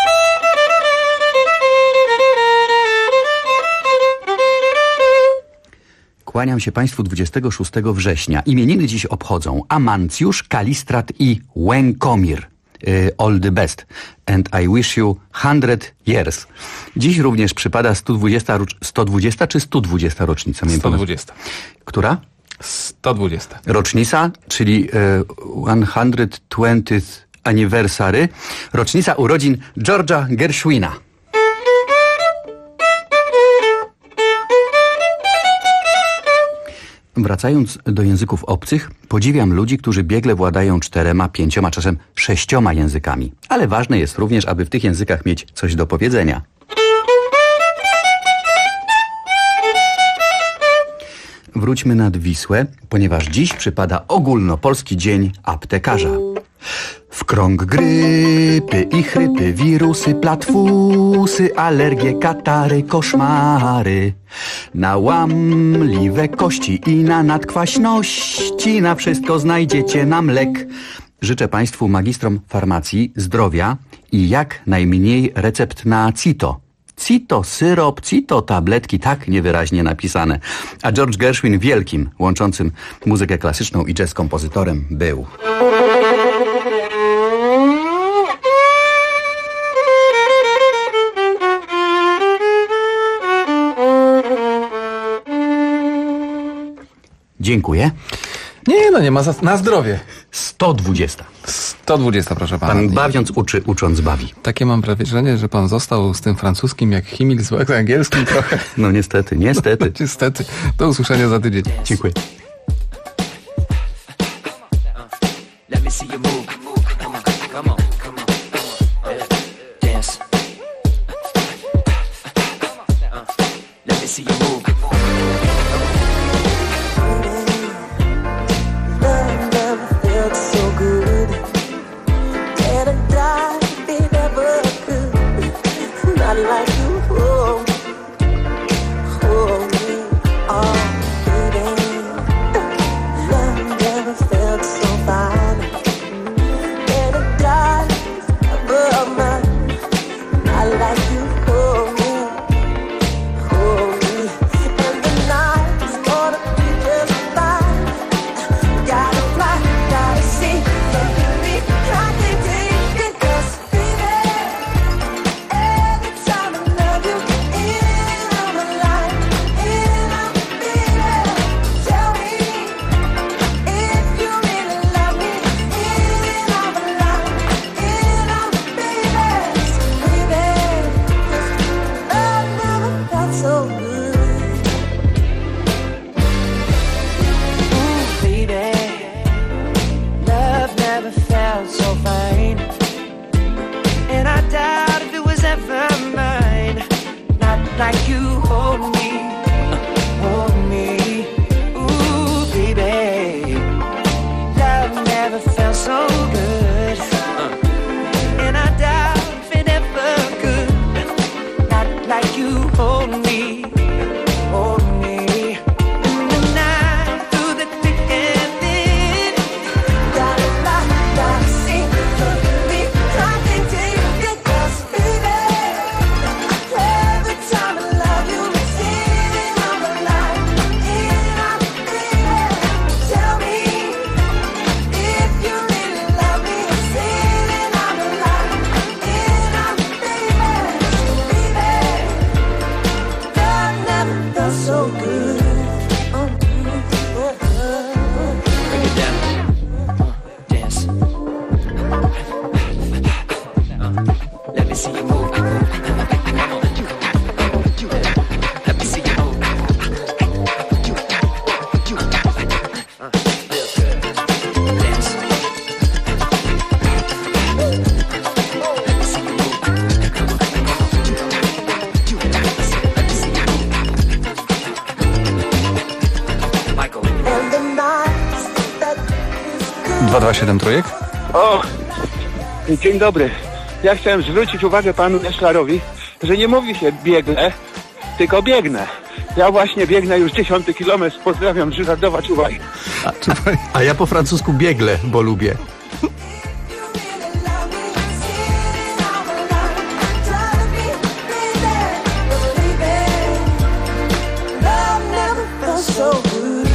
Kłaniam się państwu 26 września. Imieniny dziś obchodzą Amancjusz, Kalistrat i Łękomir. All the best. And I wish you 100 years. Dziś również przypada 120 czy 120 rocznica? 120. Która? 120. Rocznica, czyli 120th anniversary. Rocznica urodzin George'a Gershwina. Wracając do języków obcych, podziwiam ludzi, którzy biegle władają 4, 5, czasem 6 językami. Ale ważne jest również, aby w tych językach mieć coś do powiedzenia. Wróćmy nad Wisłę, ponieważ dziś przypada ogólnopolski dzień aptekarza. W krąg grypy i chrypy, wirusy, platfusy, alergie, katary, koszmary. Na łamliwe kości i na nadkwaśności, na wszystko znajdziecie nam lek. Życzę państwu magistrom farmacji zdrowia i jak najmniej recept na Cito. Cito, syrop, Cito, tabletki, tak niewyraźnie napisane. A George Gershwin wielkim, łączącym muzykę klasyczną i jazz kompozytorem był. Dziękuję. Nie ma na zdrowie. 120. 120, proszę pana. Pan bawiąc uczy, ucząc bawi. Takie mam wrażenie, że pan został z tym francuskim jak Himil z angielskim trochę. No niestety. Niestety. Do usłyszenia za tydzień. Dziękuję. God never felt so good. And I doubt if it ever could. Not like you hold me, hold me. In the night, through the thick and thin. Gotta see, me talking to you. Because baby, every time I love you, it's sitting on the line. Tell me if you really love me. It's sitting on the line. Baby, God never felt so good. Bring it down. Dance. Let me see you move. Let me see you move. Dance. Michael. 227 trójek? O, dzień dobry. Ja chciałem zwrócić uwagę panu Neszlarowi, że nie mówi się biegnę, tylko biegnę. Ja właśnie biegnę już 10 kilometr. Pozdrawiam, żartować uwagi. A ja po francusku biegle, bo lubię. Love never felt so good.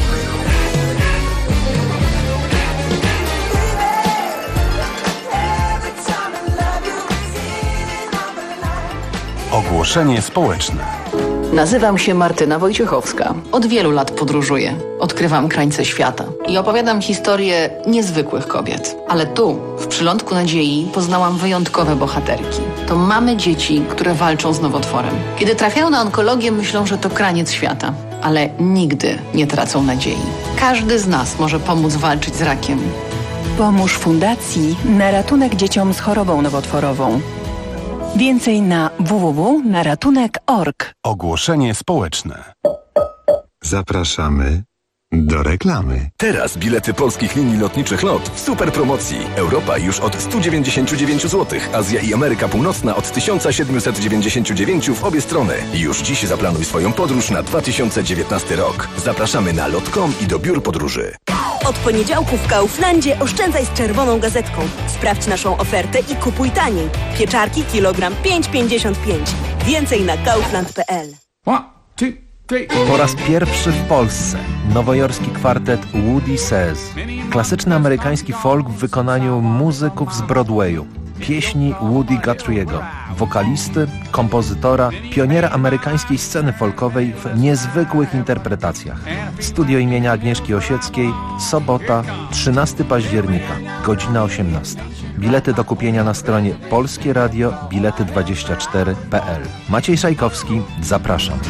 Ogłoszenie społeczne. Nazywam się Martyna Wojciechowska. Od wielu lat podróżuję. Odkrywam krańce świata i opowiadam historie niezwykłych kobiet. Ale tu, w Przylądku Nadziei, poznałam wyjątkowe bohaterki. To mamy dzieci, które walczą z nowotworem. Kiedy trafiają na onkologię, myślą, że to kraniec świata. Ale nigdy nie tracą nadziei. Każdy z nas może pomóc walczyć z rakiem. Pomóż Fundacji na ratunek dzieciom z chorobą nowotworową. Więcej na www.naratunek.org. Ogłoszenie społeczne. Zapraszamy do reklamy. Teraz bilety polskich linii lotniczych LOT w super promocji. Europa już od 199 zł, Azja i Ameryka Północna od 1799 w obie strony. Już dziś zaplanuj swoją podróż na 2019 rok. Zapraszamy na lot.com i do biur podróży. Od poniedziałku w Kauflandzie oszczędzaj z czerwoną gazetką. Sprawdź naszą ofertę i kupuj taniej. Pieczarki kilogram 5,55. Więcej na kaufland.pl. Po raz pierwszy w Polsce nowojorski kwartet Woody Says. Klasyczny amerykański folk w wykonaniu muzyków z Broadwayu. Pieśni Woody Guthrie'ego, wokalisty, kompozytora, pioniera amerykańskiej sceny folkowej w niezwykłych interpretacjach. Studio imienia Agnieszki Osieckiej, sobota, 13 października, godzina 18. Bilety do kupienia na stronie polskieradio-bilety24.pl. Maciej Szajkowski, zapraszam.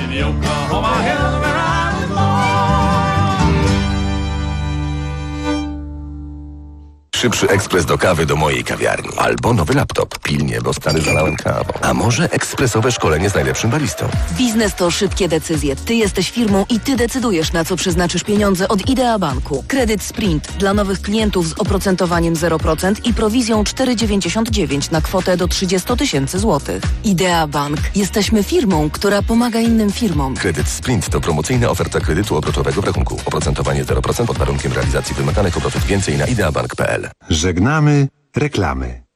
Szybszy ekspres do kawy do mojej kawiarni. Albo nowy laptop. Pilnie, bo stary zalałem kawą. A może ekspresowe szkolenie z najlepszym baristą. Biznes to szybkie decyzje. Ty jesteś firmą i ty decydujesz, na co przeznaczysz pieniądze od Idea Banku. Kredyt Sprint dla nowych klientów z oprocentowaniem 0% i prowizją 4,99 na kwotę do 30 000 złotych. Idea Bank. Jesteśmy firmą, która pomaga innym firmom. Kredyt Sprint to promocyjna oferta kredytu obrotowego w rachunku. Oprocentowanie 0% pod warunkiem realizacji wymaganych obrotów. Więcej na ideabank.pl. Żegnamy reklamy.